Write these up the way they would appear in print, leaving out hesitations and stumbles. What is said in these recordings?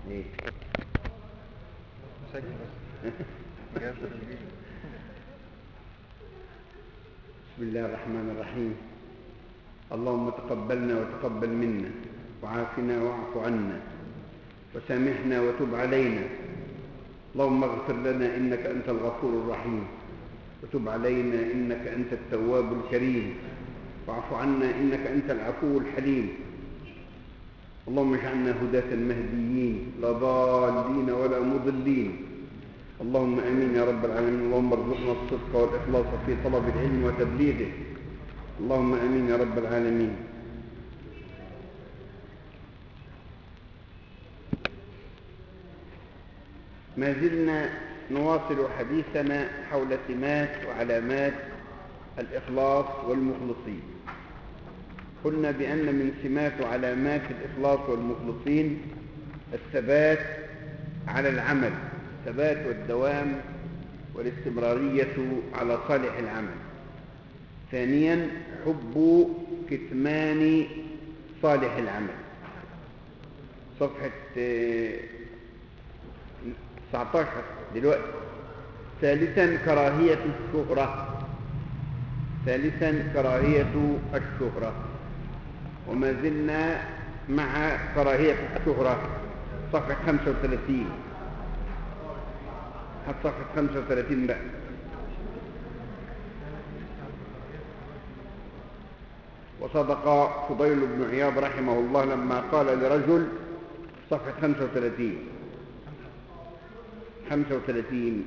ايه مسجل بس جهاز تسجيل. بسم الله الرحمن الرحيم. اللهم تقبلنا وتقبل منا، وعافنا واعف عنا، وسامحنا وتب علينا. اللهم اغفر لنا إنك أنت الغفور الرحيم، وتب علينا إنك أنت التواب الكريم، واعف عنا إنك أنت العفو الحليم. اللهم اجعلنا هداة مهديين لا ضالين ولا مضلين. اللهم آمين يا رب العالمين. اللهم ارزقنا الصدق والإخلاص في طلب العلم وتبليغه. اللهم آمين يا رب العالمين. ما زلنا نواصل حديثنا حول سمات وعلامات الإخلاص والمخلصين. قلنا بأن من سمات وعلامات الإخلاص والمخلصين الثبات على العمل، الثبات والدوام والاستمرارية على صالح العمل. ثانيا حب كتمان صالح العمل، صفحة 19 دلوقتي. ثالثا كراهية الشهرة، ثالثا كراهية الشهرة. وما زلنا مع كراهية الشهرة، صفحة 35. حط صفحة 35 بقى. وصدق فضيل بن عياض رحمه الله لما قال لرجل، صفحة 35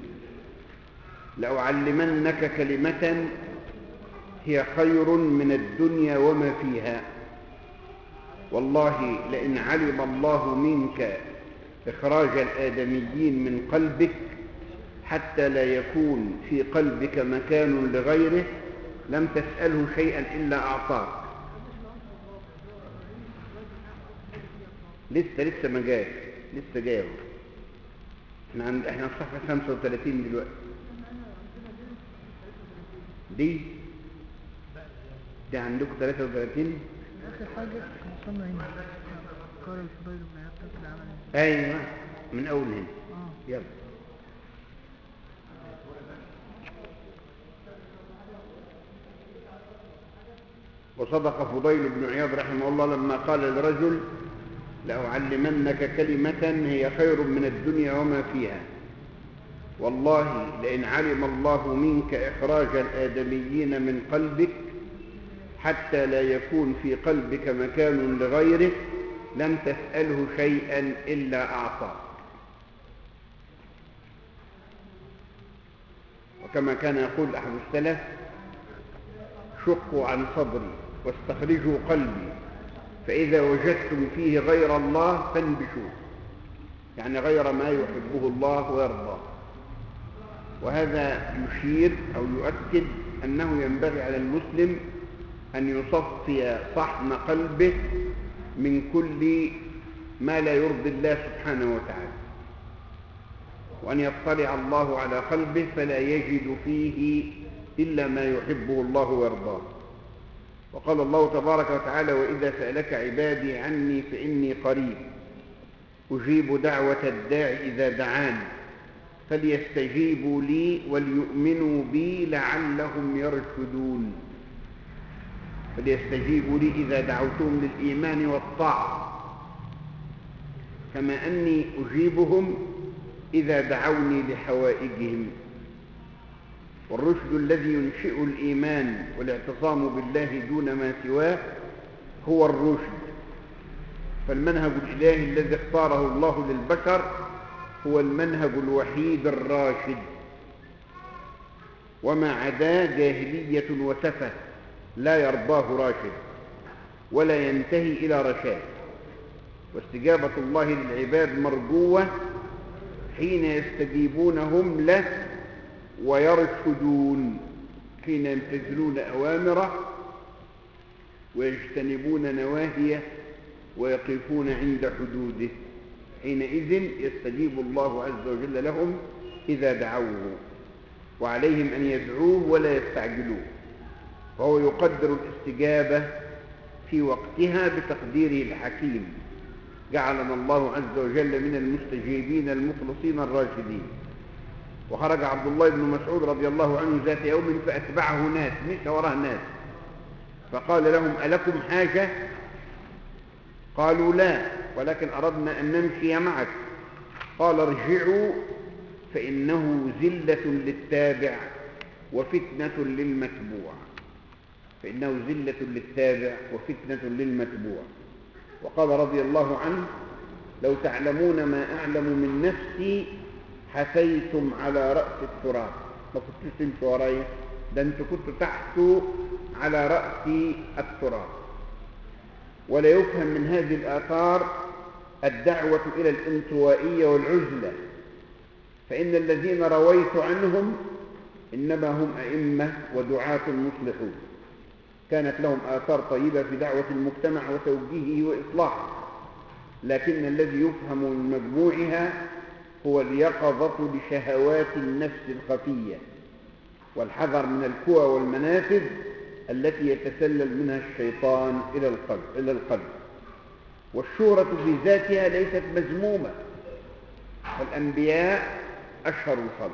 لأعلمنك كلمة هي خير من الدنيا وما فيها، والله لئن علم الله منك إخراج الآدميين من قلبك حتى لا يكون في قلبك مكان لغيره لم تسأله شيئا إلا أعطاك. لسه ما جاش، لسه جاي. احنا في صفحة 35 دلوقتي. دي عندكم 33. آخر حاجة وصلنا هنا قال الفضيل بن عياض ترك العمل. أيوة من أول هنا. يلا. وصدق فضيل بن عياض رحمه الله لما قال لرجل لأعلمنك كلمة هي خير من الدنيا وما فيها، والله لئن علم الله منك إخراج الآدميين من قلبك حتى لا يكون في قلبك مكان لغيره لم تسأله شيئا إلا أعطاك. وكما كان يقول أحد السلف: شقوا عن صدري واستخرجوا قلبي، فإذا وجدتم فيه غير الله فانبشوه، يعني غير ما يحبه الله ويرضاه. وهذا يشير أو يؤكد أنه ينبغي على المسلم أن يصفي صحن قلبه من كل ما لا يرضي الله سبحانه وتعالى، وأن يطلع الله على قلبه فلا يجد فيه إلا ما يحبه الله ويرضاه. وقال الله تبارك وتعالى: وإذا سألك عبادي عني فإني قريب أجيب دعوة الداع إذا دعان فليستجيبوا لي وليؤمنوا بي لعلهم يرشدون. فليستجيبوا لي إذا دعوتهم للإيمان والطاعة، كما أني أجيبهم إذا دعوني لحوائجهم. والرشد الذي ينشئ الإيمان والاعتصام بالله دون ما سواه هو الرشد. فالمنهج الإلهي الذي اختاره الله للبشر هو المنهج الوحيد الراشد، وما عداه جاهلية وسفه لا يرضاه راشد ولا ينتهي إلى رشاد. واستجابة الله للعباد مرجوة حين يستجيبون هم له ويرشدون، حين يمتثلون أوامره ويجتنبون نواهيه ويقفون عند حدوده، حينئذ يستجيب الله عز وجل لهم إذا دعوه، وعليهم أن يدعوه ولا يستعجلوه، فهو يقدر الاستجابة في وقتها بتقديره الحكيم. جعلنا الله عز وجل من المستجيبين المخلصين الراشدين. وخرج عبد الله بن مسعود رضي الله عنه ذات يوم فأتبعه ناس، مشى وراه ناس، فقال لهم: ألكم حاجة؟ قالوا: لا، ولكن أردنا أن نمشي معك. قال: ارجعوا فإنه زلة للتابع وفتنة للمتبوع. فإنه زلة للتابع وفتنة للمتبوع. وقال رضي الله عنه: لو تعلمون ما أعلم من نفسي حثيتم على رأس التراب. ما كنتش تمشوا ورايا، ده انتوا كنتوا تحتوا على رأس التراب. ولا يفهم من هذه الآثار الدعوة إلى الانطوائية والعزلة، فإن الذين رويت عنهم إنما هم أئمة ودعاة مصلحون، كانت لهم آثار طيبة في دعوة المجتمع وتوجيهه وإصلاحه، لكن الذي يفهم من مجموعها هو اليقظة لشهوات النفس الخفية، والحذر من الكوى والمنافذ التي يتسلل منها الشيطان إلى القلب. والشهرة في ذاتها ليست مذمومة، فالأنبياء أشهر الخلق،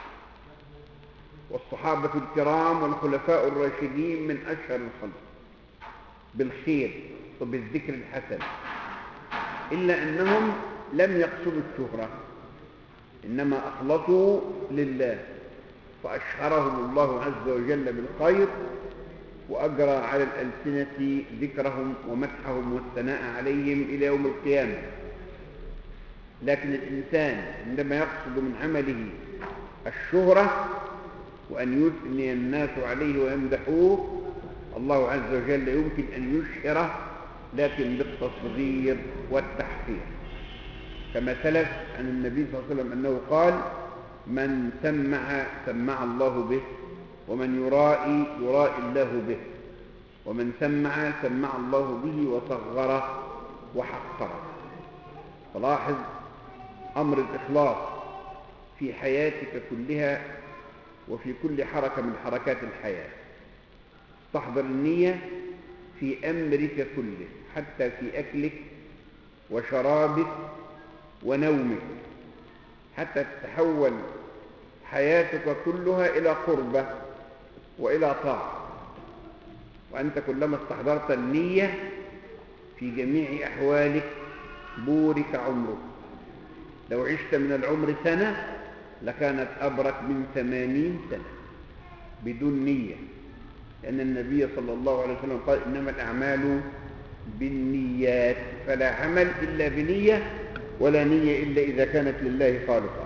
والصحابة الكرام والخلفاء الراشدين من أشهر الخلق بالخير وبالذكر الحسن، إلا أنهم لم يقصدوا الشهرة، إنما أخلصوا لله، فأشهرهم الله عز وجل بالخير، وأجرى على الألسنة ذكرهم ومدحهم والثناء عليهم إلى يوم القيامة. لكن الإنسان عندما يقصد من عمله الشهرة وأن يثني الناس عليه ويمدحوه، الله عز وجل يمكن أن يشهره، لكن بالتصغير والتحقير، كما سلف عن النبي صلى الله عليه وسلم أنه قال: من سمع الله به، ومن يرائي الله به، ومن سمع الله به وصغره وحقره. فلاحظ أمر الإخلاص في حياتك كلها وفي كل حركة من حركات الحياة. تحضر النية في أمرك كله، حتى في أكلك وشرابك ونومك، حتى تتحول حياتك كلها إلى قربة وإلى طاعة. وأنت كلما استحضرت النية في جميع أحوالك بورك عمرك. لو عشت من العمر سنة لكانت أبرك من 80 سنة بدون نية، لأن النبي صلى الله عليه وسلم قال: إنما الأعمال بالنيات، فلا عمل إلا بنية، ولا نية إلا إذا كانت لله خالصة.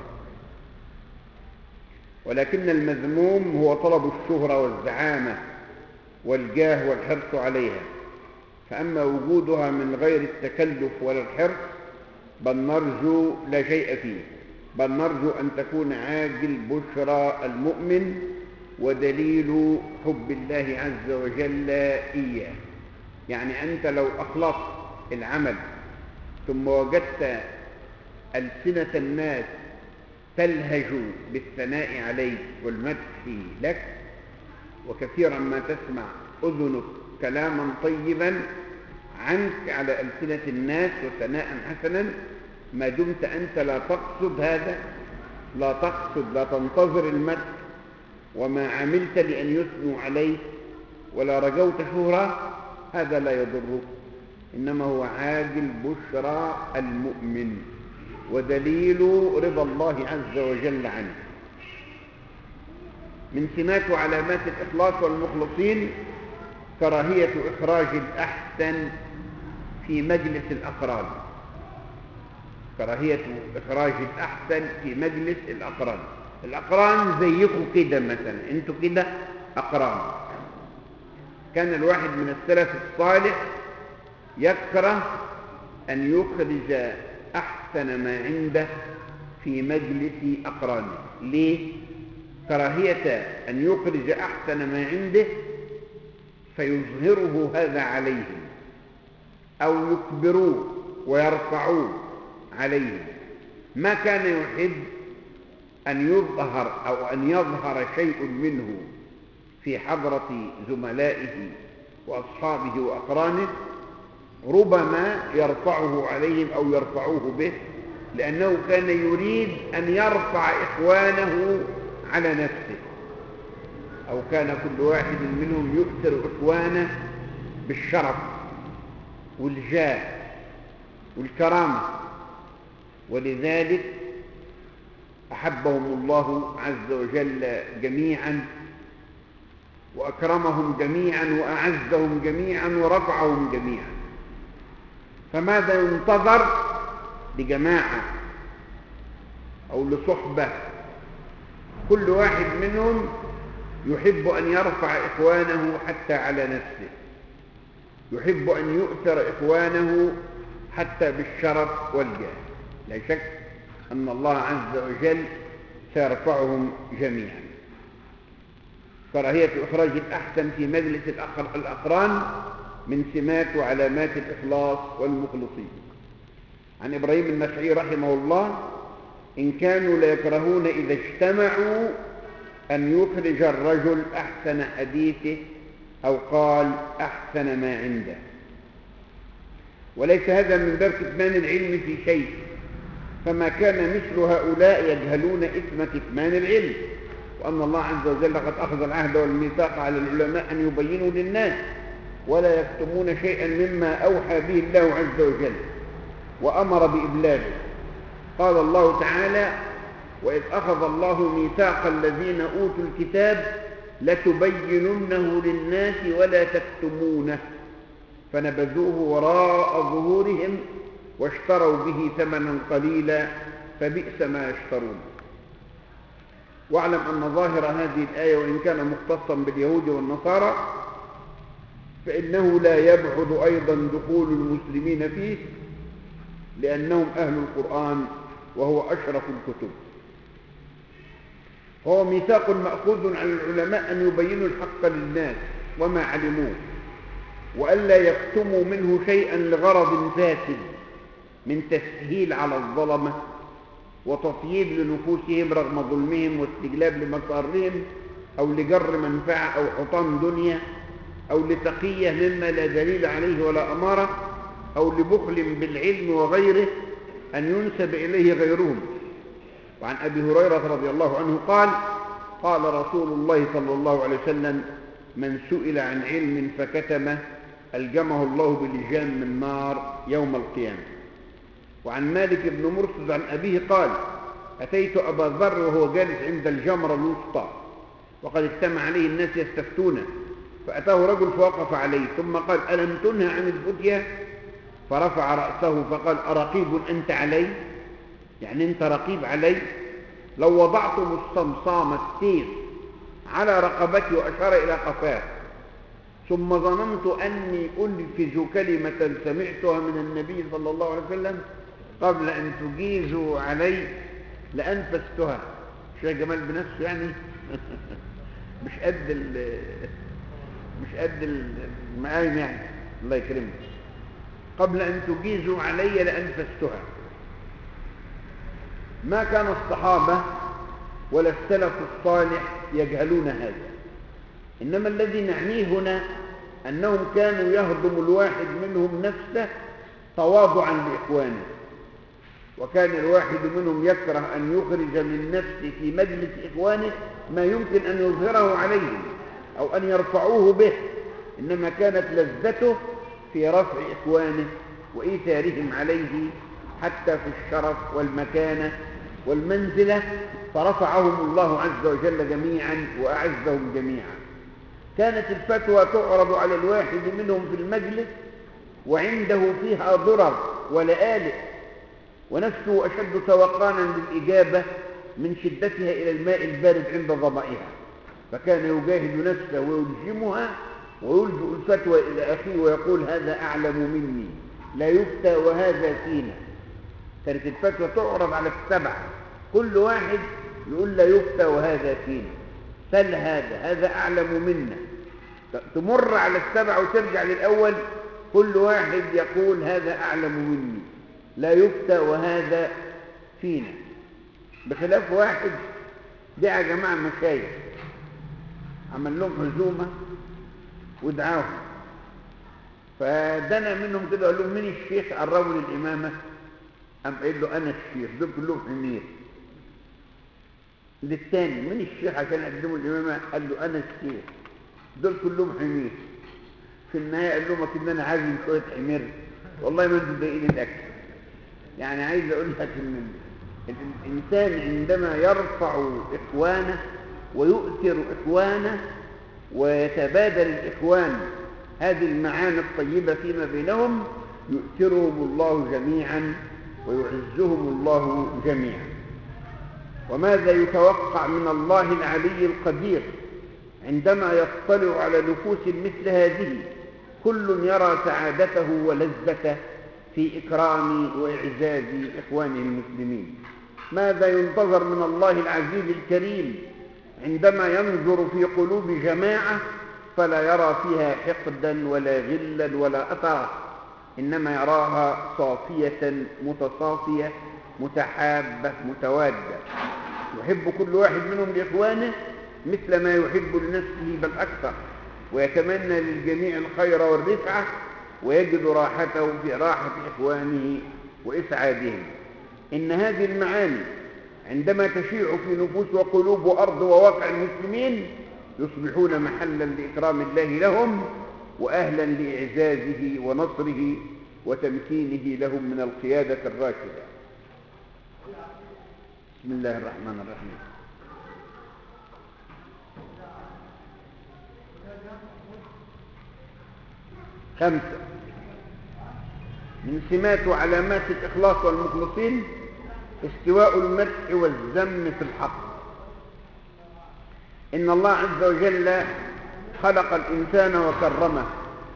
ولكن المذموم هو طلب الشهرة والزعامة والجاه والحرص عليها، فأما وجودها من غير التكلف ولا الحرص بل نرجو لا شيء فيه، بل نرجو أن تكون عاجل بشرى المؤمن ودليل حب الله عز وجل إياه. يعني أنت لو أخلصت العمل ثم وجدت ألسنة الناس تلهج بالثناء عليك والمدح لك، وكثيرا ما تسمع أذنك كلاما طيبا عنك على ألسنة الناس وثناء حسنا، ما دمت أنت لا تقصد هذا، لا تنتظر المدح، وما عملت لأن يثنوا عليك ولا رجوت شهرة، هذا لا يضرك، إنما هو عاجل بشرى المؤمن ودليل رضا الله عز وجل عنه. من سمات وعلامات الإخلاص والمخلصين كراهية إخراج الأحسن في مجلس الأقران. كراهية إخراج الأحسن في مجلس الأقران. الأقران زيكم كده مثلا، أنتوا كده أقران. كان الواحد من السلف الصالح يكره أن يخرج أحسن ما عنده في مجلس أقرانه. ليه؟ كراهية أن يخرج أحسن ما عنده فيظهره هذا عليهم، أو يكبروه ويرفعوه عليهم. ما كان يحب أن يظهر أو أن يظهر شيء منه في حضرة زملائه وأصحابه وأقرانه ربما يرفعه عليهم أو يرفعوه به، لأنه كان يريد أن يرفع إخوانه على نفسه، أو كان كل واحد منهم يؤثر إخوانه بالشرف والجاه والكرامة، ولذلك أحبهم الله عز وجل جميعا، وأكرمهم جميعا، وأعزهم جميعا، ورفعهم جميعا. فماذا ينتظر لجماعة أو لصحبة كل واحد منهم يحب أن يرفع إخوانه حتى على نفسه، يحب أن يؤثر إخوانه حتى بالشرف والجاه؟ لا شك أن الله عز وجل سيرفعهم جميعا. كراهية إخراج الأحسن في مجلس الأقران من سمات وعلامات الإخلاص والمخلصين. عن إبراهيم النخعي رحمه الله: إن كانوا ليكرهون إذا اجتمعوا أن يخرج الرجل أحسن حديثه، أو قال أحسن ما عنده. وليس هذا من باب كتمان العلم في شيء، فما كان مثل هؤلاء يجهلون إثم كتمان العلم، وأن الله عز وجل قد أخذ العهد والميثاق على العلماء أن يبينوا للناس ولا يكتمون شيئا مما أوحى به الله عز وجل وأمر بإبلاغه. قال الله تعالى: وإذ أخذ الله ميثاق الذين أوتوا الكتاب لتبيننه للناس ولا تكتمونه فنبذوه وراء ظهورهم واشتروا به ثمنا قليلا فبئس ما يشترون. واعلم أن ظاهر هذه الآية وإن كان مختصا باليهود والنصارى فإنه لا يبعد أيضا دخول المسلمين فيه، لأنهم أهل القرآن وهو أشرف الكتب. هو ميثاق مأخوذ على العلماء أن يبينوا الحق للناس وما علموه، وألا يكتموا منه شيئا لغرض فاسد من تسهيل على الظلمة وتطييب لنفوسهم رغم ظلمهم واستجلاب لمصارهم، أو لجر منفعة أو حطام دنيا، أو لتقية مما لا دليل عليه ولا أمارة، أو لبخل بالعلم وغيره أن ينسب إليه غيرهم. وعن أبي هريرة رضي الله عنه قال: قال رسول الله صلى الله عليه وسلم: من سئل عن علم فكتمه ألجمه الله بلجام من نار يوم القيامة. وعن مالك بن مرثد عن أبيه قال: أتيت أبا ذر وهو جالس عند الجمرة الوسطى وقد اجتمع عليه الناس يستفتونه، فأتاه رجل فوقف عليه ثم قال: ألم تنهى عن الفتية؟ فرفع رأسه فقال: أرقيب أنت علي؟ يعني أنت رقيب علي؟ لو وضعتم الصمصام السيف على رقبتي وأشار إلى قفاه ثم ظننت أني أنفذ كلمة سمعتها من النبي صلى الله عليه وسلم قبل أن تجيزوا علي لأنفذتها. شيخ جمال بنفسه يعني مش قد المقايم يعني، الله يكرمه. قبل أن تجيزوا علي لأنفذتها. ما كان الصحابة ولا السلف الصالح يجهلون هذا، إنما الذي نعنيه هنا أنهم كانوا يهضم الواحد منهم نفسه تواضعا لإخوانه، وكان الواحد منهم يكره أن يخرج من نفسه في مجلس إخوانه ما يمكن أن يظهره عليهم أو أن يرفعوه به، إنما كانت لذته في رفع إخوانه وإيثارهم عليه حتى في الشرف والمكانة والمنزلة، فرفعهم الله عز وجل جميعا وأعزهم جميعا. كانت الفتوى تعرض على الواحد منهم في المجلس وعنده فيها ضرر ولآلئ، ونفسه أشد توقانا للإجابة من شدتها إلى الماء البارد عند ظمئها، فكان يجاهد نفسه ويلجمها ويلجئ الفتوى إلى أخيه ويقول: هذا أعلم مني لا يفتى وهذا فينا. كانت الفتوى تعرض على السبعة، كل واحد يقول: لا يفتى وهذا فينا، سل هذا أعلم منا. تمر على السبعة وترجع للأول، كل واحد يقول: هذا أعلم مني لا يفتى وهذا فينا. بخلاف واحد دعا جماعة مشايخ، عمل لهم عزومة ودعاهم، فدنا منهم كده قال لهم مين الشيخ؟ قربوا للإمامة، قام قايل له أنا الشيخ، دول كلهم حمير. للتاني مين الشيخ عشان يقدموا الإمامة؟ قال له أنا الشيخ، دول كلهم حمير. في النهاية قال لهم أكيد أنا عازم شوية حمير، والله ما انتوا ضايقين الأكل. يعني عايز أقول لك إن الإنسان عندما يرفع إخوانه ويؤثر إخوانه ويتبادل الإخوان هذه المعاني الطيبة فيما بينهم، يؤثرهم الله جميعا ويعزهم الله جميعا. وماذا يتوقع من الله العلي القدير عندما يطلع على نفوس مثل هذه؟ كل يرى سعادته ولذته في إكرام وإعزاز إخوانه المسلمين. ماذا ينتظر من الله العزيز الكريم عندما ينظر في قلوب جماعة فلا يرى فيها حقدا ولا غلا ولا أثرا، إنما يراها صافية متصافية متحابة متوادة، يحب كل واحد منهم لإخوانه مثل ما يحب لنفسه بل أكثر، ويتمنى للجميع الخير والرفعة، ويجد راحته في راحة إخوانه وإسعادهم. إن هذه المعاني عندما تشيع في نفوس وقلوب وأرض وواقع المسلمين يصبحون محلا لإكرام الله لهم وأهلا لإعزازه ونصره وتمكينه لهم من القيادة الراشدة. بسم الله الرحمن الرحيم. خمسة من سمات وعلامات الإخلاص والمخلصين استواء المدح والذم في الحق. إن الله عز وجل خلق الإنسان وكرمه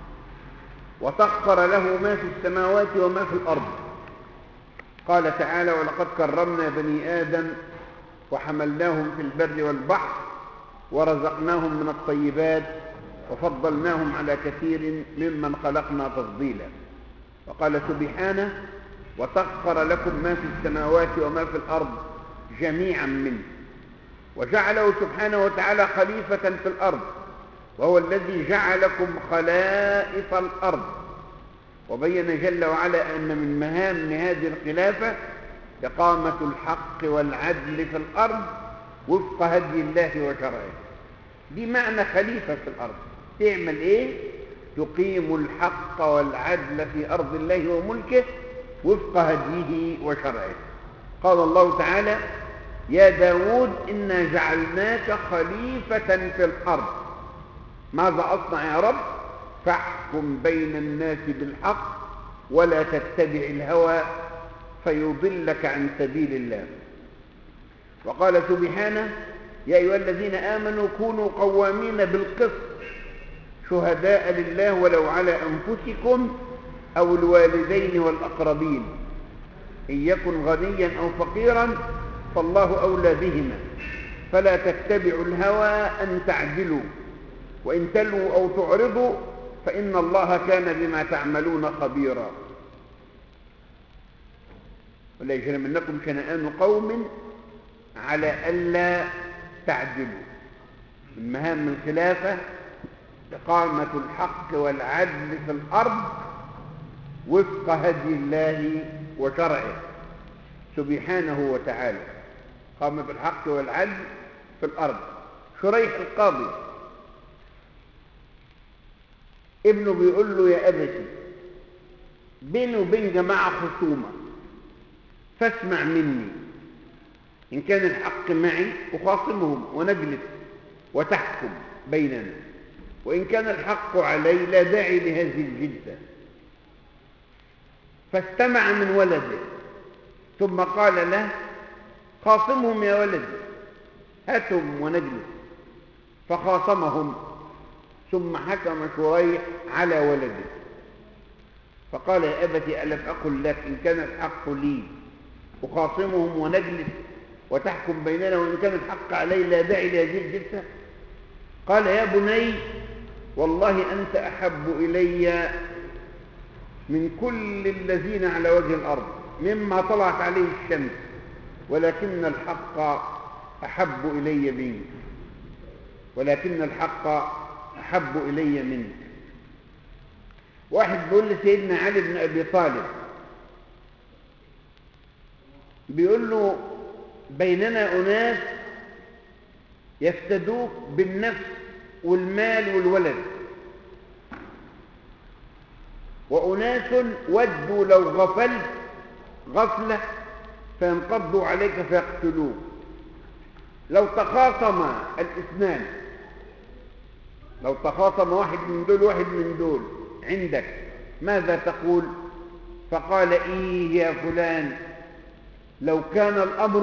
وسخر له ما في السماوات وما في الأرض. قال تعالى: ولقد كرمنا بني آدم وحملناهم في البر والبحر ورزقناهم من الطيبات وفضلناهم على كثير ممن خلقنا تفضيلا. وقال سبحانه: وسخر لكم ما في السماوات وما في الأرض جميعا منه. وجعله سبحانه وتعالى خليفة في الأرض، وهو الذي جعلكم خلائف الأرض. وبين جل وعلا أن من مهام هذه الخلافة إقامة الحق والعدل في الأرض وفق هدي الله وشرعه. دي معنى خليفة في الأرض. تعمل إيه؟ تقيم الحق والعدل في أرض الله وملكه وفق هديه وشرعه. قال الله تعالى: يا داود إنا جعلناك خليفة في الأرض. ماذا أصنع يا رب؟ فاحكم بين الناس بالحق ولا تتبع الهوى فيضلك عن سبيل الله. وقال سبحانه: يا أيها الذين آمنوا كونوا قوامين بالقسط شهداء لله ولو على أنفسكم أو الوالدين والأقربين إن يكن غنيا أو فقيرا فالله أولى بهما فلا تتبعوا الهوى أن تعدلوا وإن تلووا أو تعرضوا فإن الله كان بما تعملون خبيرا. ولا يجرمنكم شنآن قوم على ألا تعدلوا. من مهام الخلافة إقامة الحق والعدل في الأرض وفق هدي الله وشرعه سبحانه وتعالى. قام بالحق والعدل في الأرض. شريح القاضي ابنه بيقول له: يا أبتي بيني وبين جماعة خصومة فاسمع مني، إن كان الحق معي أخاصمهم ونجلس وتحكم بيننا، وإن كان الحق علي لا داعي لهذه الجدة. فاستمع من ولده ثم قال له: خاصمهم يا ولدي، هاتهم ونجلس. فخاصمهم ثم حكم شريح على ولده فقال: يا أبتي ألم أقل لك إن كان الحق لي أخاصمهم ونجلس وتحكم بيننا، وإن كان الحق علي لا داعي لهذه الجلسة؟ قال: يا بني والله أنت أحب إلي من كل الذين على وجه الأرض مما طلعت عليه الشمس، ولكن الحق أحب إلي منك، ولكن الحق أحب إلي منك. واحد بيقول لسيدنا علي بن أبي طالب، بيقول له بيننا أناس يفتدوك بالنفس والمال والولد، وأناس ودوا لو غفلت غفلة فينقضوا عليك فيقتلوك. لو تخاصم الاثنان، لو تخاصم واحد من دول واحد من دول عندك ماذا تقول؟ فقال إيه يا فلان، لو كان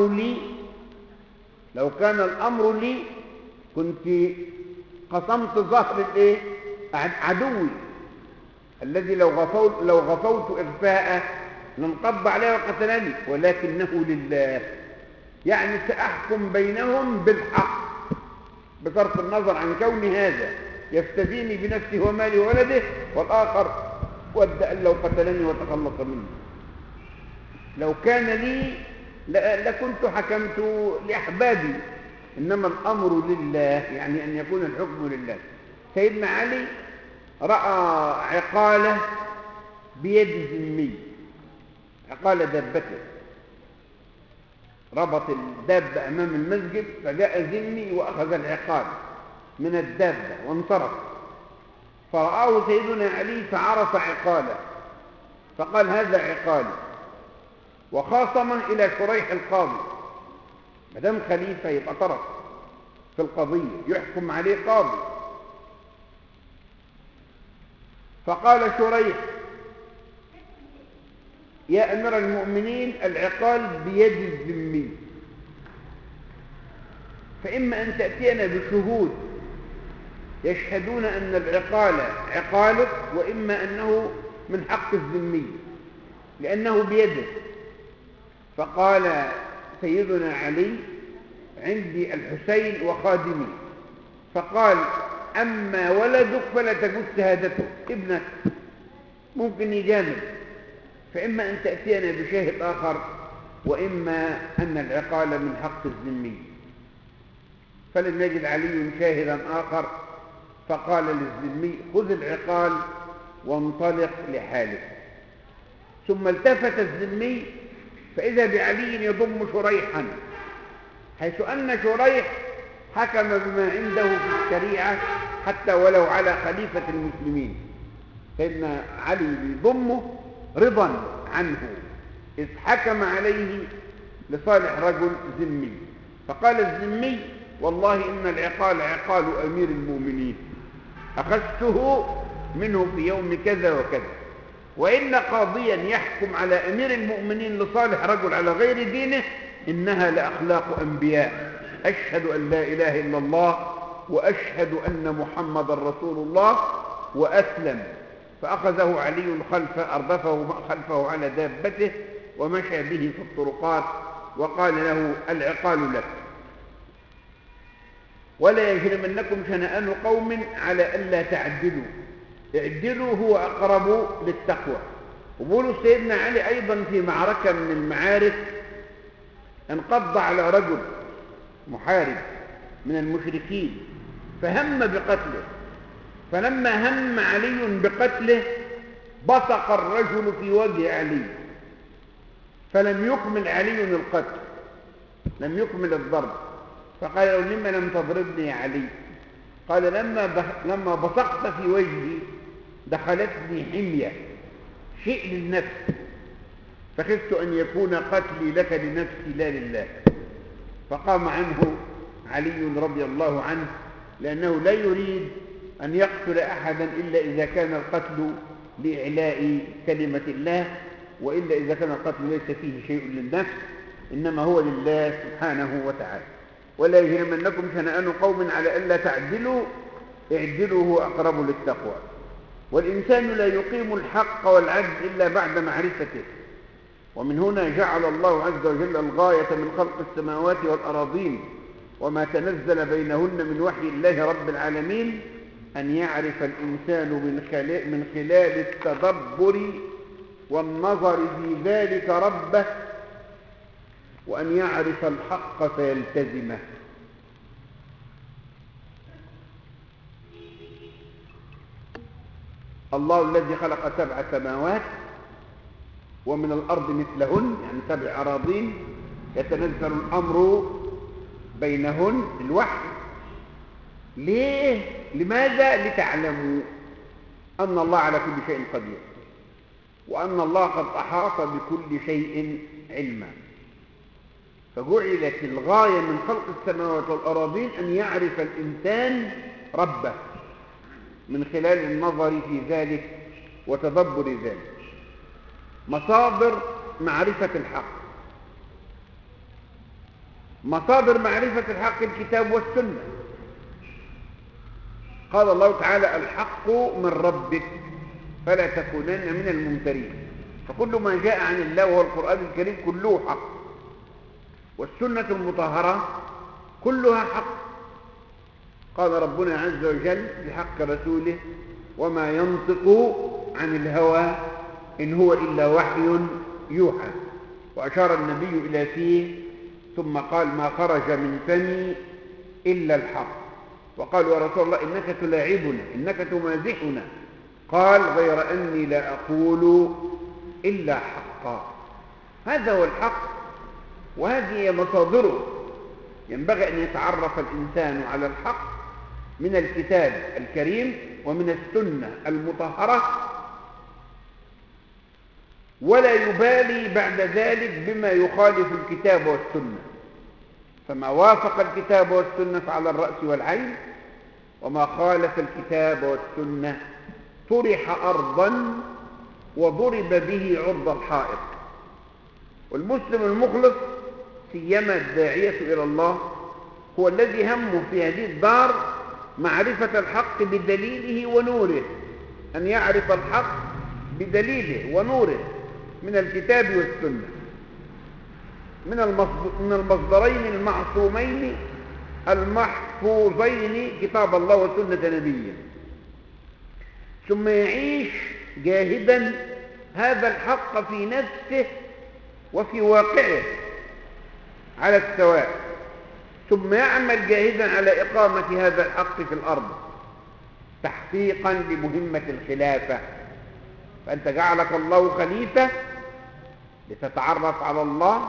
الأمر لي كنت قسمت ظهر عدوي الذي لو غفوت إغفاءه لانقض عليه وقتلني، ولكنه لله، يعني سأحكم بينهم بالحق بصرف النظر عن كون هذا يفتديني بنفسه ومالي وولده، والآخر ود أن لو قتلني وتخلص مني. لو كان لي لكنت حكمت لأحبابي، إنما الأمر لله، يعني أن يكون الحكم لله. سيدنا علي رأى عقالة بيد ذمي، عقالة دابته، ربط الدابة أمام المسجد، فجاء ذمي وأخذ العقال من الدابة وانصرف، فرآه سيدنا علي فعرف عقاله فقال هذا عقالي، وخاصمه إلى شريح القاضي، مدام خليفة يبقى طرف في القضية يحكم عليه قاضي. فقال شريح يا أمير المؤمنين العقال بيد الذمي، فإما أن تأتينا بشهود يشهدون أن العقال عقالك، وإما أنه من حق الذمي لأنه بيده. فقال سيدنا علي عندي الحسين وخادمي، فقال أما ولدك فلا تجوز شهادته، ابنك ممكن يجامل، فإما أن تأتينا بشاهد آخر وإما أن العقال من حق الذمي. فلم يجد علي شاهدا آخر، فقال للذمي خذ العقال وانطلق لحالك. ثم التفت الذمي فإذا بعلي يضم شريحا، حيث أن شريح حكم بما عنده في الشريعة حتى ولو على خليفة المسلمين، فإن علي يضمه رضا عنه إذ حكم عليه لصالح رجل ذمي. فقال الذمي والله إن العقال عقال أمير المؤمنين، أخذته منه في يوم كذا وكذا، وإن قاضيا يحكم على أمير المؤمنين لصالح رجل على غير دينه إنها لأخلاق أنبياء، أشهد أن لا إله إلا الله وأشهد أن محمد رسول الله، وأسلم. فأخذه علي أردفه خلفه على دابته ومشى به في الطرقات وقال له العقال لك، ولا يجرمنكم شنآن قوم على ألا تعدلوا، اعدلوا هو أقرب للتقوى. وبولو سيدنا علي أيضا في معركة من المعارك انقض على رجل محارب من المشركين فهم بقتله، فلما هم علي بقتله بصق الرجل في وجه علي فلم يكمل علي القتل، لم يكمل الضرب. فقال له لما لم تضربني يا علي؟ قال لما بصقت في وجهي دخلتني حمية، شيء للنفس، فخفت أن يكون قتلي لك لنفسي لا لله. فقام عنه علي رضي الله عنه، لأنه لا يريد أن يقتل أحدا إلا إذا كان القتل لإعلاء كلمة الله، وإلا إذا كان القتل ليس فيه شيء للنفس إنما هو لله سبحانه وتعالى. ولا يجرمنكم شنآن قوم على ألا تعدلوا، اعدلوا هو أقرب للتقوى. والإنسان لا يقيم الحق والعدل إلا بعد معرفته، ومن هنا جعل الله عز وجل الغاية من خلق السماوات والأراضين وما تنزل بينهن من وحي الله رب العالمين أن يعرف الإنسان من خلال التدبر والنظر في ذلك ربه، وأن يعرف الحق فيلتزمه. الله الذي خلق 7 سماوات ومن الأرض مثلهن، يعني 7 أراضين، يتنزل الأمر بينهن الوحي. ليه؟ لماذا؟ لتعلموا أن الله على كل شيء قدير، وأن الله قد أحاط بكل شيء علما. فجعلت الغاية من خلق السماوات والأراضين أن يعرف الإنسان ربه من خلال النظر في ذلك وتدبر ذلك. مصادر معرفة الحق، مصادر معرفة الحق الكتاب والسنة. قال الله تعالى: الحق من ربك فلا تكونن من الممترين. فكل ما جاء عن الله وهو القرآن الكريم كله حق، والسنة المطهرة كلها حق. قال ربنا عز وجل بحق رسوله: وما ينطق عن الهوى إن هو إلا وحي يوحى. وأشار النبي إلى فيه ثم قال: ما خرج من فمي إلا الحق. وقالوا: يا رسول الله إنك تلاعبنا، إنك تمازحنا. قال: غير أني لا أقول إلا حقا. هذا هو الحق، وهذه هي مصادره. ينبغي أن يتعرف الإنسان على الحق من الكتاب الكريم ومن السنة المطهرة، ولا يبالي بعد ذلك بما يخالف الكتاب والسنة. فما وافق الكتاب والسنة فعلى الرأس والعين، وما خالف الكتاب والسنة طرح أرضا وضرب به عرض الحائط. والمسلم المخلص سيما الداعية إلى الله هو الذي همه في هذه الدار معرفة الحق بدليله ونوره، أن يعرف الحق بدليله ونوره من الكتاب والسنة، من المصدرين المعصومين المحفوظين كتاب الله وسنة نبيه، ثم يعيش جاهدا هذا الحق في نفسه وفي واقعه على السواء، ثم يعمل جاهدا على إقامة هذا الحق في الأرض تحقيقا لمهمة الخلافة. فأنت جعلك الله خليفة لتتعرف على الله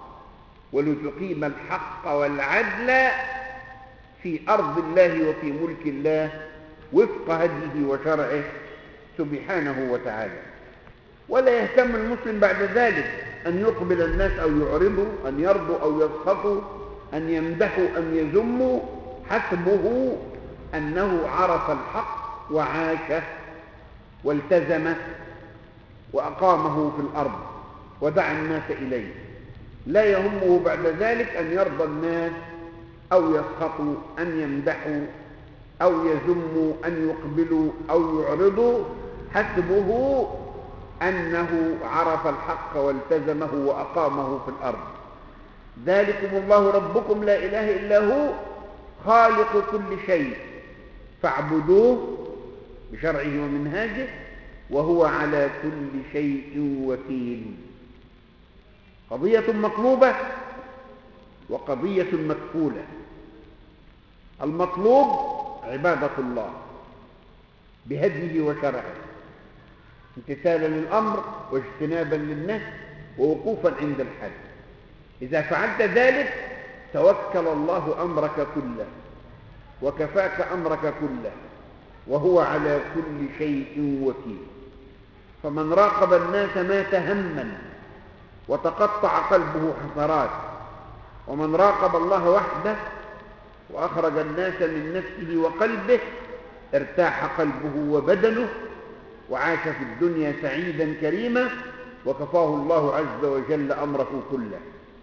ولتقيم الحق والعدل في أرض الله وفي ملك الله وفق هديه وشرعه سبحانه وتعالى. ولا يهتم المسلم بعد ذلك أن يقبل الناس أو يعرضوا، أن يرضوا أو يسخطوا، أن يمدحوا أم يذموا. حسبه أنه عرف الحق وعاشه والتزمه وأقامه في الأرض ودعا الناس إليه. لا يهمه بعد ذلك أن يرضى الناس أو يسخطوا، أن يمدحوا أو يذموا، أن يقبلوا أو يعرضوا. حسبه أنه عرف الحق والتزمه وأقامه في الأرض. ذلكم الله ربكم لا إله إلا هو خالق كل شيء فاعبدوه بشرعه ومنهاجه وهو على كل شيء وكيل. قضية مطلوبة وقضية مكفولة. المطلوب عبادة الله بهديه وشرعه، امتثالا للأمر واجتنابا للنهي ووقوفا عند الحد. إذا فعلت ذلك توكل الله أمرك كله وكفاك أمرك كله وهو على كل شيء وكيل. فمن راقب الناس مات هما وتقطع قلبه حسرات، ومن راقب الله وحده وأخرج الناس من نفسه وقلبه ارتاح قلبه وبدنه وعاش في الدنيا سعيدا كريما وكفاه الله عز وجل أمره كله.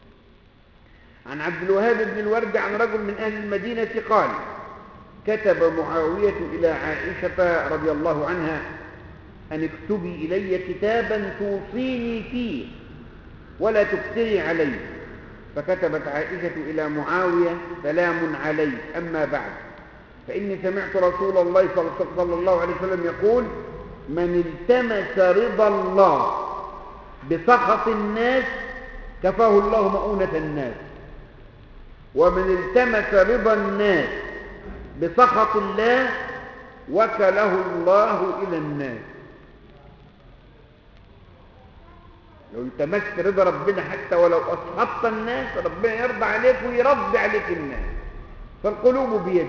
عن عبد الوهاب بن الورد عن رجل من أهل المدينة قال: كتب معاوية إلى عائشة رضي الله عنها أن اكتبي إلي كتابا توصيني فيه ولا تكثري عليه. فكتبت عائشة إلى معاوية: سلام عليك، أما بعد، فإني سمعت رسول الله صلى الله عليه وسلم يقول: من التمس رضا الله بسخط الناس كفاه الله مؤونة الناس، ومن التمس رضا الناس بسخط الله وكله الله إلى الناس. لو التمست رضا ربنا حتى ولو أسخطت الناس، ربنا يرضى عليك ويرضي عليك الناس. فالقلوب بيده،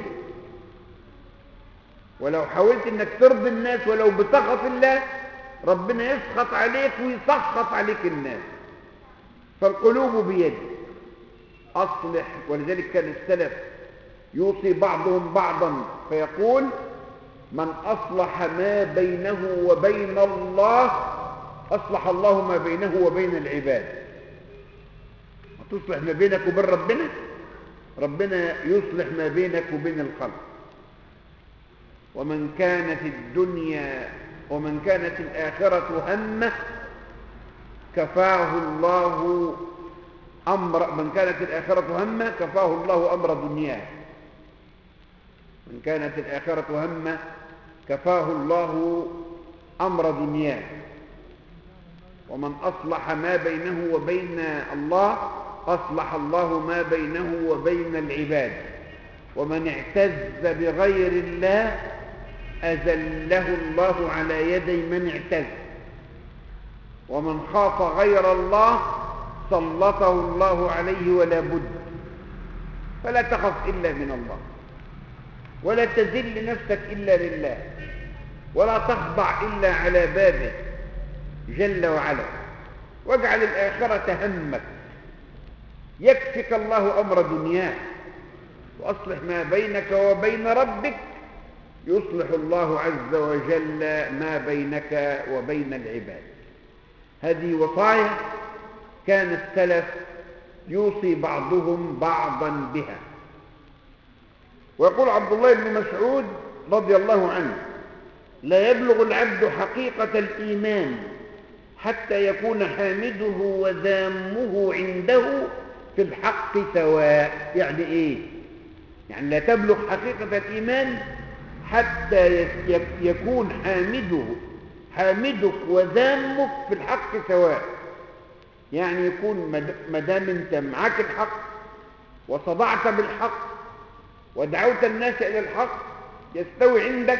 ولو حاولت انك ترضي الناس ولو بسخط الله، ربنا يسخط عليك ويسخط عليك الناس. فالقلوب بيده. أصلح. ولذلك كان السلف يوصي بعضهم بعضا فيقول: من أصلح ما بينه وبين الله أصلح الله ما بينه وبين العباد. تصلح ما بينك وبين ربنا، ربنا يصلح ما بينك وبين الخلق. ومن كانت الآخرة همه كفاه الله أمر من كانت الآخرة همه كفاه الله أمر دنياه. من كانت الآخرة همه كفاه الله أمر دنياه. ومن أصلح ما بينه وبين الله أصلح الله ما بينه وبين العباد. ومن اعتز بغير الله أذله الله على يدي من اعتز. ومن خاف غير الله سلطه الله عليه ولا بد. فلا تخف إلا من الله، ولا تذل نفسك إلا لله، ولا تخضع إلا على بابه جل وعلا. واجعل الآخرة همك، يكفك الله أمر دنياك. وأصلح ما بينك وبين ربك يصلح الله عز وجل ما بينك وبين العباد. هذه وصايا كان السلف يوصي بعضهم بعضا بها. ويقول عبد الله بن مسعود رضي الله عنه: لا يبلغ العبد حقيقة الإيمان حتى يكون حامده وذامه عنده في الحق سواء. يعني إيه؟ يعني لا تبلغ حقيقة الإيمان حتى يكون حامدك وذامك في الحق سواء. يعني يكون ما دام انت معاك الحق وصدعت بالحق ودعوت الناس إلى الحق، يستوي عندك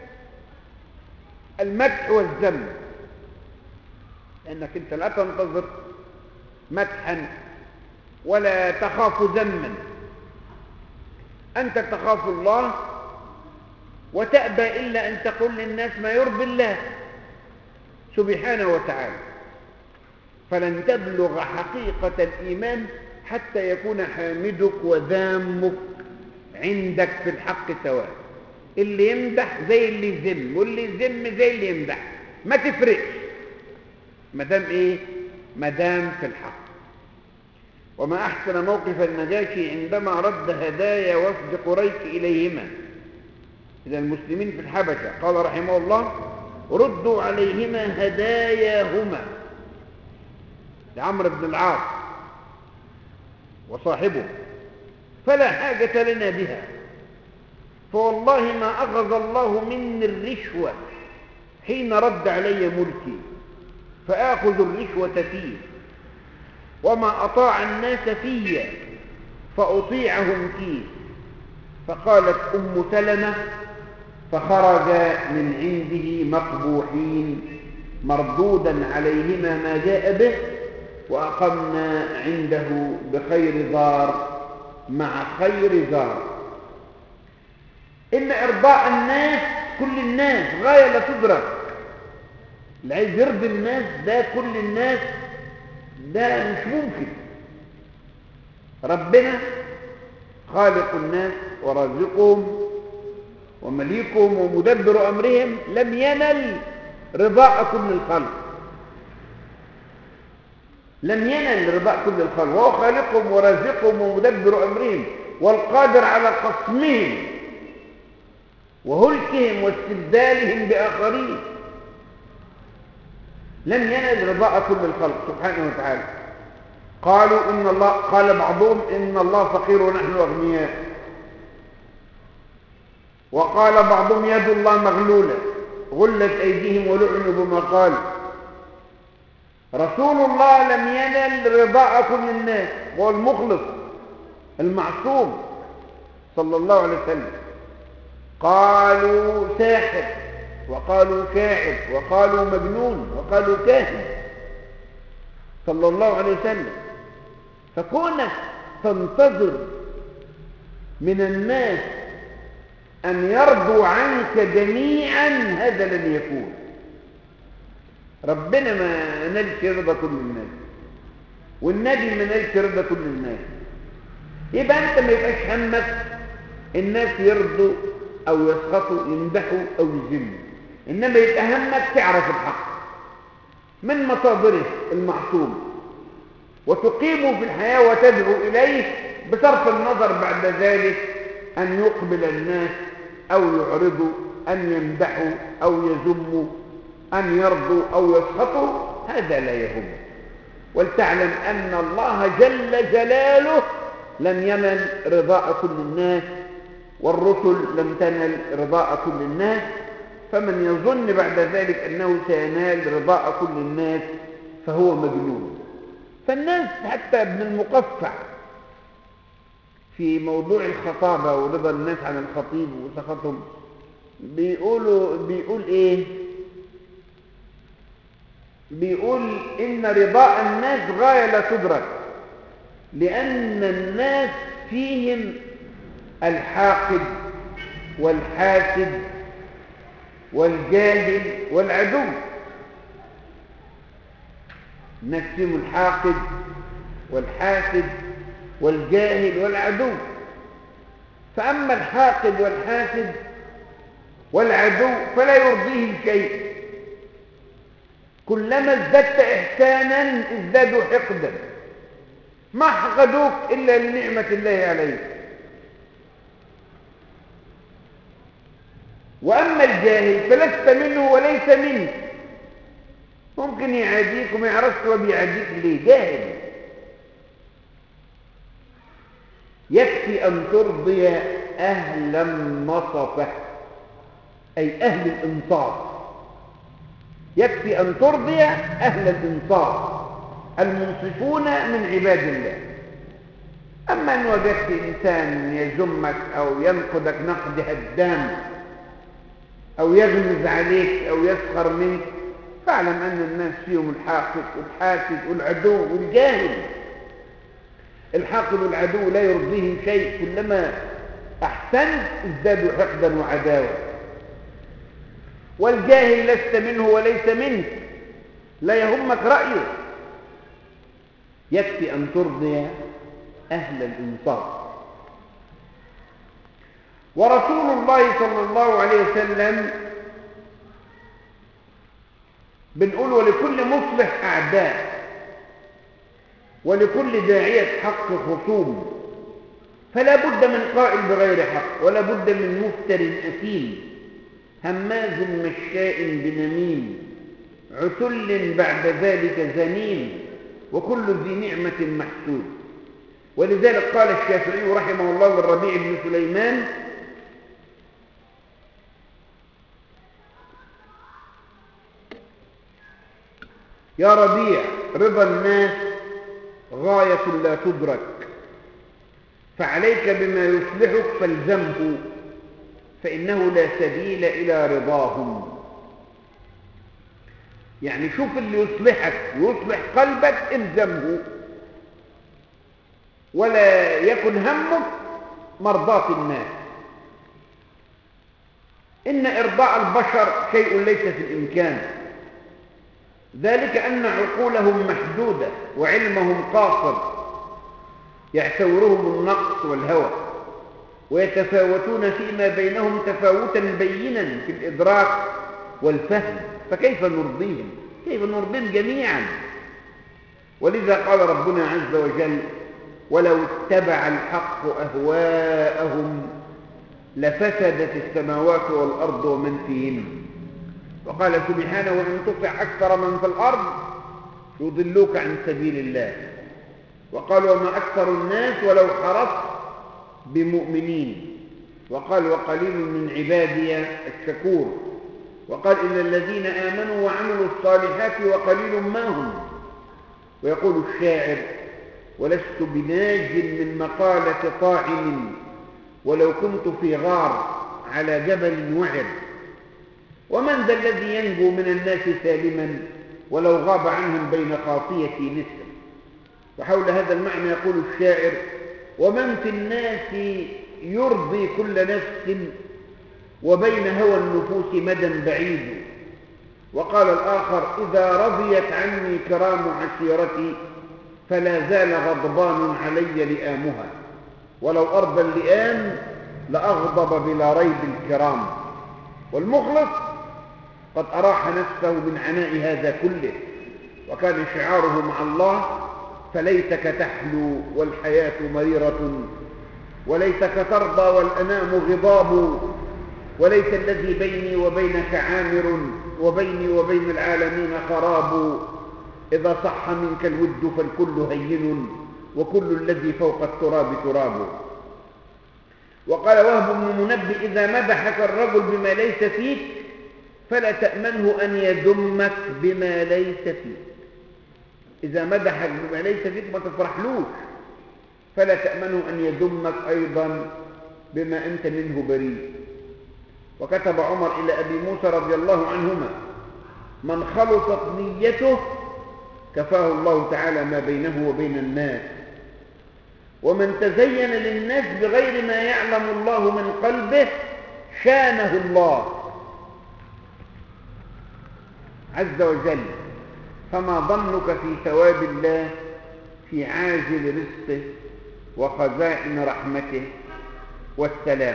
المدح والذم، لأنك انت لا تنتظر مدحا ولا تخاف ذما. أنت تخاف الله وتأبى إلا أن تقول للناس ما يرضي الله سبحانه وتعالى. فلن تبلغ حقيقة الإيمان حتى يكون حامدك وذامك عندك في الحق سواء. اللي يمدح زي اللي يذم، واللي يذم زي اللي يمدح، ما تفرقش مدام إيه؟ مدام في الحق. وما أحسن موقف النجاشي عندما رد هدايا وفد قريش إليهما، إلى المسلمين في الحبشة. قال رحمه الله: ردوا عليهما هداياهما، لعمرو بن العاص وصاحبه، فلا حاجة لنا بها، فوالله ما أخذ الله مني الرشوة حين رد علي ملكي، فآخذ الرشوة فيه، وما أطاع الناس في فأطيعهم فيه. فقالت أم سلمة: فخرج من عنده مقبوحين مردودا عليهما ما جاء به، وأقمنا عنده بخير دار مع خير دار. إن إرضاء الناس، كل الناس، غاية لا تدرك. اللي عايز يرضي الناس ده، كل الناس ده مش ممكن. ربنا خالق الناس ورازقهم ومليكهم ومدبر أمرهم لم ينل رضاء كل الخلق، لم ينل رضاء كل الخلق، وهو خالقهم ورازقهم ومدبر أمرهم والقادر على خصمهم وهلكهم واستبدالهم بآخرين. لم ينل رضاء كل الخلق سبحانه وتعالى. قالوا إن الله، قال بعضهم: إن الله فقير ونحن أغنياء. وقال بعضهم: يد الله مغلولة غلت أيديهم ولعنوا بما قالوا. رسول الله لم ينل رضاء كل الناس، هو المخلص المعصوم صلى الله عليه وسلم. قالوا ساحر، وقالوا شاعر، وقالوا مجنون، وقالوا كاهن صلى الله عليه وسلم. فكونك تنتظر من الناس أن يرضوا عنك جميعا هذا لن يكون. ربنا ما نالش رضا كل الناس، والنبي ما نالش رضا كل الناس. يبقى أنت ما يبقاش همك الناس يرضوا أو يسخطوا، يمدحوا أو يذموا، إنما يبقى همك تعرف الحق من مصادره المعصومة وتقيمه في الحياة وتدعو إليه، بصرف النظر بعد ذلك أن يقبل الناس أو يعرضوا، أن يمدحوا أو يذموا، أن يرضوا أو يسخطوا، هذا لا يهم. ولتعلم أن الله جل جلاله لم ينل رضاء كل الناس، والرسل لم تنل رضاء كل الناس، فمن يظن بعد ذلك أنه سينال رضاء كل الناس فهو مجنون. فالناس حتى ابن المقفع في موضوع الخطابة ورضا الناس عن الخطيب وسخطهم بيقول إيه؟ بيقول إن رضاء الناس غاية لا تدرك، لأن الناس فيهم الحاقد والحاسد والجاهل والعدو. الناس فيهم الحاقد والحاسد والجاهل والعدو. فأما الحاقد والحاسد والعدو فلا يرضيهم شيء، كلما ازددت إحسانا ازدادوا حقدا، ما حقدوك إلا لنعمة الله عليك. وأما الجاهل فلست منه وليس منك، ممكن يعاديك وما يعرفش هو بيعاديك ليه، جاهل. يكفي أن ترضي أهل النصفة، أي أهل الإنصاف. يكفي أن ترضي أهل الإنصاف المنصفون من عباد الله. أما أن وجدت إنسان يذمك أو ينقدك نقد هدام أو يغمز عليك أو يسخر منك، فاعلم أن الناس فيهم الحاقد والحاسد والعدو والجاهل. الحاقد والعدو لا يرضيهم شيء، كلما أحسنت ازدادوا حقدا وعداوة. والجاهل لست منه وليس منك، لا يهمك رأيه. يكفي أن ترضي أهل الإنصاف. ورسول الله صلى الله عليه وسلم بنقول ولكل مصلح أعداء، ولكل داعية حق خصوم، فلا بد من قائل بغير حق، ولا بد من مفتر أثيم هماز مشاء بنميم عتل بعد ذلك زنيم وكل ذي نعمة محسود. ولذلك قال الشافعي رحمه الله للربيع بن سليمان: يا ربيع، رضا الناس غاية لا تدرك، فعليك بما يصلحك فالزمه، فإنه لا سبيل إلى رضاهم. يعني شوف اللي يصلحك ويصلح قلبك الزمه، ولا يكن همك مرضاة الناس. إن إرضاء البشر شيء ليس في الإمكان، ذلك أن عقولهم محدودة وعلمهم قاصر، يعتورهم النقص والهوى، ويتفاوتون فيما بينهم تفاوتا بينا في الإدراك والفهم، فكيف نرضيهم؟ كيف نرضيهم جميعا؟ ولذا قال ربنا عز وجل: ولو اتبع الحق أهواءهم لفسدت السماوات والأرض ومن فيهن. وقال سبحانه: وإن تطع أكثر من في الأرض يضلوك عن سبيل الله. وقال: وما أكثر الناس ولو حرصت بمؤمنين. وقال: وقليل من عبادي الشكور. وقال: إن الذين آمنوا وعملوا الصالحات وقليل ما هم. ويقول الشاعر: ولست بناج من مقالة طاعن، ولو كنت في غار على جبل وعر. ومن ذا الذي ينجو من الناس سالما ولو غاب عنهم بين خاصية نسر. وحول هذا المعنى يقول الشاعر: ومن في الناس يرضي كل نفس وبين هوى النفوس مدى بعيد. وقال الآخر: إذا رضيت عني كرام عشيرتي فلا زال غضبان علي لئامها، ولو أرضى اللئام لأغضب بلا ريب الكرام. والمخلص قد أراح نفسه من عناء هذا كله، وكان شعاره مع الله: فليتك تحلو والحياة مريرة، وليتك ترضى والأنام غضاب، وليت الذي بيني وبينك عامر، وبيني وبين العالمين خراب. إذا صح منك الود فالكل هين، وكل الذي فوق التراب تراب. وقال وهب بن منبه: إذا مدحك الرجل بما ليس فيك فلا تأمنه أن يذمك بما ليس فيك. إذا مدحك بما ليس فيك ما تفرحلوش، فلا تأمنه أن يذمك أيضا بما أنت منه بريء. وكتب عمر إلى أبي موسى رضي الله عنهما: من خلصت نيته كفاه الله تعالى ما بينه وبين الناس، ومن تزين للناس بغير ما يعلم الله من قلبه شانه الله عز وجل. فما ظنك في ثواب الله في عاجل رزقه وخزائن رحمته والسلام.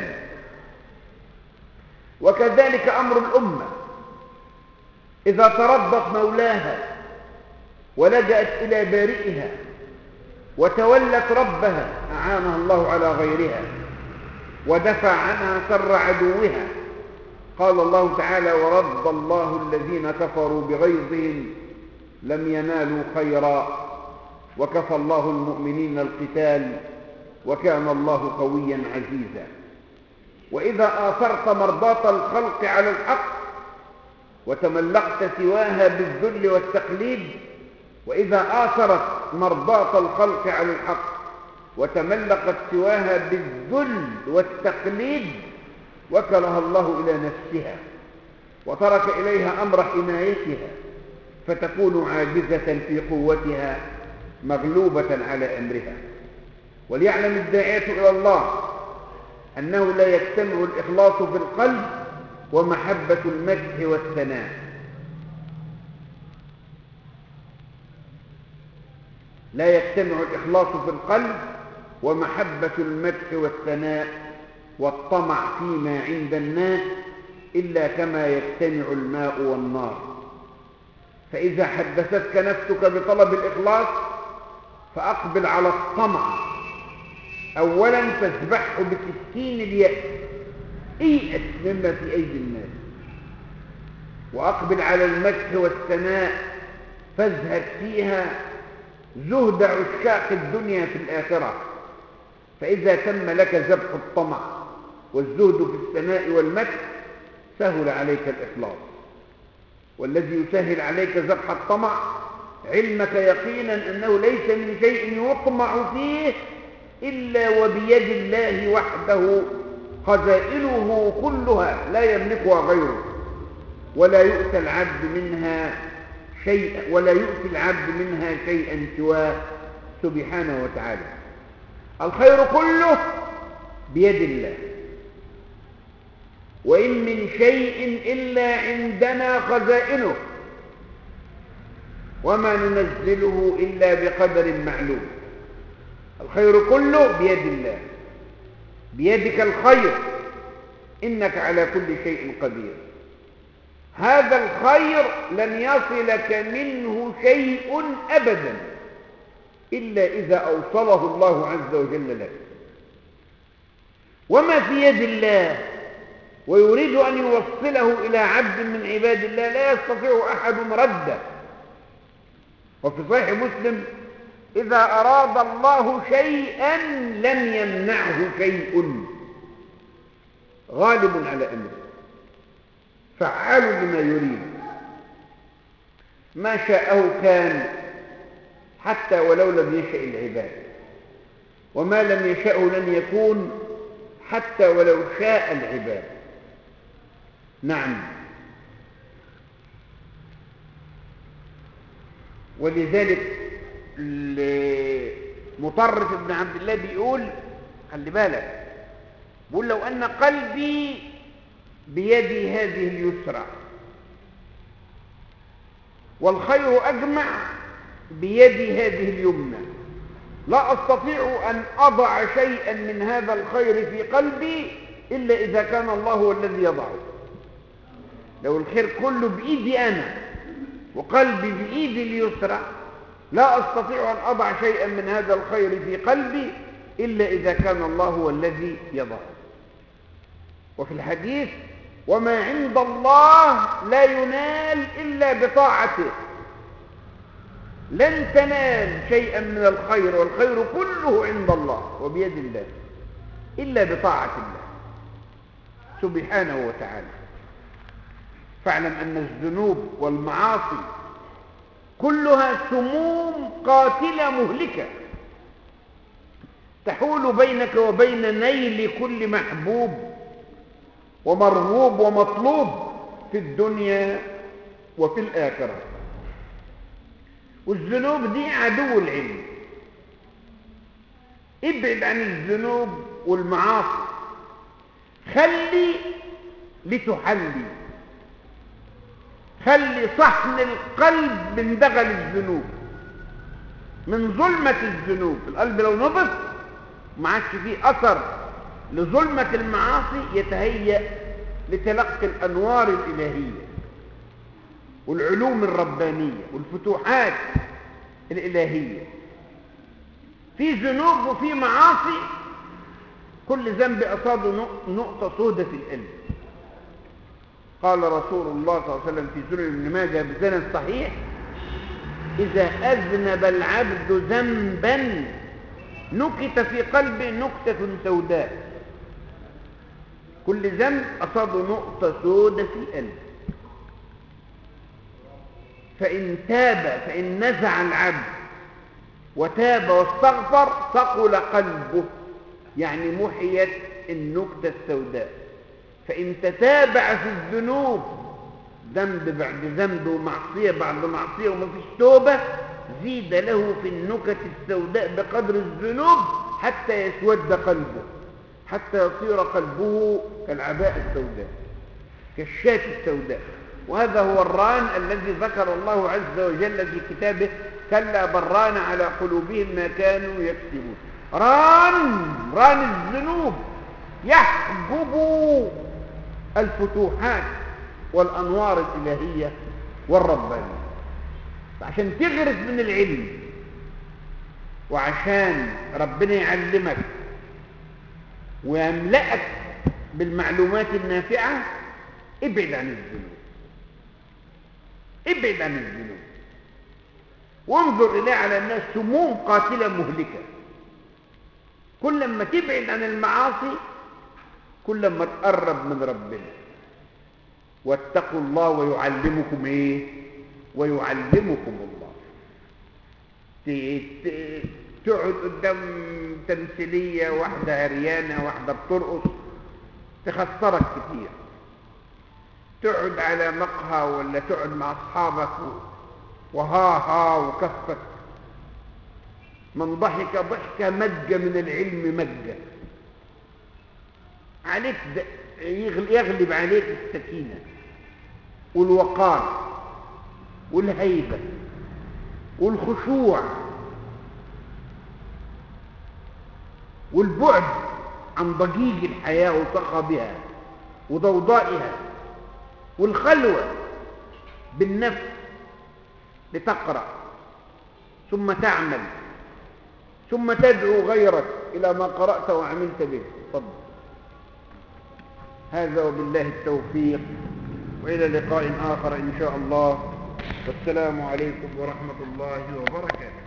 وكذلك أمر الأمة إذا تربت مولاها ولجأت إلى بارئها وتولت ربها أعانها الله على غيرها ودفع عنها شر عدوها. قال الله تعالى: ورد الله الذين كفروا بغيظهم لم ينالوا خيرا وكفى الله المؤمنين القتال وكان الله قويا عزيزا. وإذا آثرت مرضاة الخلق على الحق وتملقت سواها بالذل والتقليد، وإذا آثرت مرضاة الخلق على الحق وتملقت سواها بالذل والتقليد وكلها الله إلى نفسها وترك إليها أمر حمايتها، فتكون عاجزة في قوتها مغلوبة على أمرها. وليعلم الداعية إلى الله أنه لا يجتمع الإخلاص في القلب ومحبة المدح والثناء. لا يجتمع الإخلاص في القلب ومحبة المدح والثناء والطمع فيما عند الناس إلا كما يجتمع الماء والنار. فإذا حدثتك نفسك بطلب الإخلاص فأقبل على الطمع أولا فاذبحه بسكين اليأس، ايأس مما في أيدي الناس. وأقبل على المدح والثناء فازهد فيها زهد عشاق الدنيا في الآخرة. فإذا تم لك ذبح الطمع والزهد في الثناء والمدح سهل عليك الإخلاص. والذي يسهل عليك ذبح الطمع علمك يقينا أنه ليس من شيء يطمع فيه إلا وبيد الله وحده خزائنه كلها لا يملكها غيره، ولا يؤتى العبد منها شيئا سواه سبحانه وتعالى. الخير كله بيد الله، وإن من شيء إلا عندنا خزائنه وما ننزله إلا بقدر معلوم. الخير كله بيد الله، بيدك الخير إنك على كل شيء قدير. هذا الخير لن يصلك منه شيء أبدا إلا إذا أوصله الله عز وجل لك. وما في يد الله ويريد أن يوصله إلى عبد من عباد الله لا يستطيع أحد رده. وفي صحيح مسلم: إذا أراد الله شيئا لم يمنعه شيء، غالب على أمره فعال لما يريد. ما شاءه كان حتى ولو لم يشأ العباد، وما لم يشأه لن يكون حتى ولو شاء العباد. نعم. ولذلك مطرف بن عبد الله بيقول، خلي بالك، بيقول لو أن قلبي بيدي هذه اليسرى والخير أجمع بيدي هذه اليمنى لا أستطيع أن أضع شيئا من هذا الخير في قلبي إلا إذا كان الله هو الذي يضعه. لو الخير كله بإيدي أنا وقلبي بإيدي اليسرى لا أستطيع أن أضع شيئا من هذا الخير في قلبي إلا إذا كان الله هو الذي يضعه. وفي الحديث: وما عند الله لا ينال إلا بطاعته. لن تنال شيئا من الخير، والخير كله عند الله وبيد الله، إلا بطاعة الله سبحانه وتعالى. فاعلم أن الذنوب والمعاصي كلها سموم قاتلة مهلكة تحول بينك وبين نيل كل محبوب ومرغوب ومطلوب في الدنيا وفي الآخرة. والذنوب دي عدو العلم. ابعد عن الذنوب والمعاصي، خلي لتحلي، خلي صحن القلب من دغل الذنوب، من ظلمة الذنوب. القلب لو نضف ما عادش فيه أثر لظلمة المعاصي، يتهيأ لتلقي الأنوار الإلهية والعلوم الربانية والفتوحات الإلهية. في ذنوب وفي معاصي كل ذنب أصابه نقطة سودة في القلب. قال رسول الله صلى الله عليه وسلم في سنن ابن ماجه بسند صحيح: إذا أذنب العبد ذنبا نكت في قلبه نكتة سوداء. كل ذنب أصابه نقطة سودة في القلب. فإن تاب، فإن نزع العبد وتاب واستغفر ثقل قلبه، يعني محيت النكتة السوداء. فإن تتابع في الذنوب ذنب بعد ذنب ومعصية بعد معصية وما فيش توبة، زيد له في النكت السوداء بقدر الذنوب حتى يسود قلبه، حتى يصير قلبه كالعباء السوداء، كالشاة السوداء. وهذا هو الران الذي ذكر الله عز وجل في كتابه: كلا بران على قلوبهم ما كانوا يكسبون. ران الذنوب يحجب الفتوحات والأنوار الإلهية والربانية. عشان تغرس من العلم وعشان ربنا يعلمك ويملأك بالمعلومات النافعة، ابعد عن الذنوب، ابعد عن الذنوب، وانظر إليه على أنها سموم قاتلة مهلكة. كل ما تبعد عن المعاصي كل ما تقرب من ربنا. واتقوا الله ويعلمكم ايه؟ ويعلمكم الله. تقعد قدام تمثيلية واحدة عريانة واحدة بترقص تخسرك كتير. تقعد على مقهى ولا تقعد مع أصحابك وها وكفك. من ضحك ضحكة مجة من العلم مجة. عليك يغلب عليك السكينة والوقار والهيبة والخشوع والبعد عن ضجيج الحياة وصخبها وضوضائها، والخلوة بالنفس لتقرأ ثم تعمل ثم تدعو غيرك إلى ما قرأت وعملت به. تفضل. هذا وبالله التوفيق، وإلى لقاء آخر إن شاء الله، والسلام عليكم ورحمة الله وبركاته.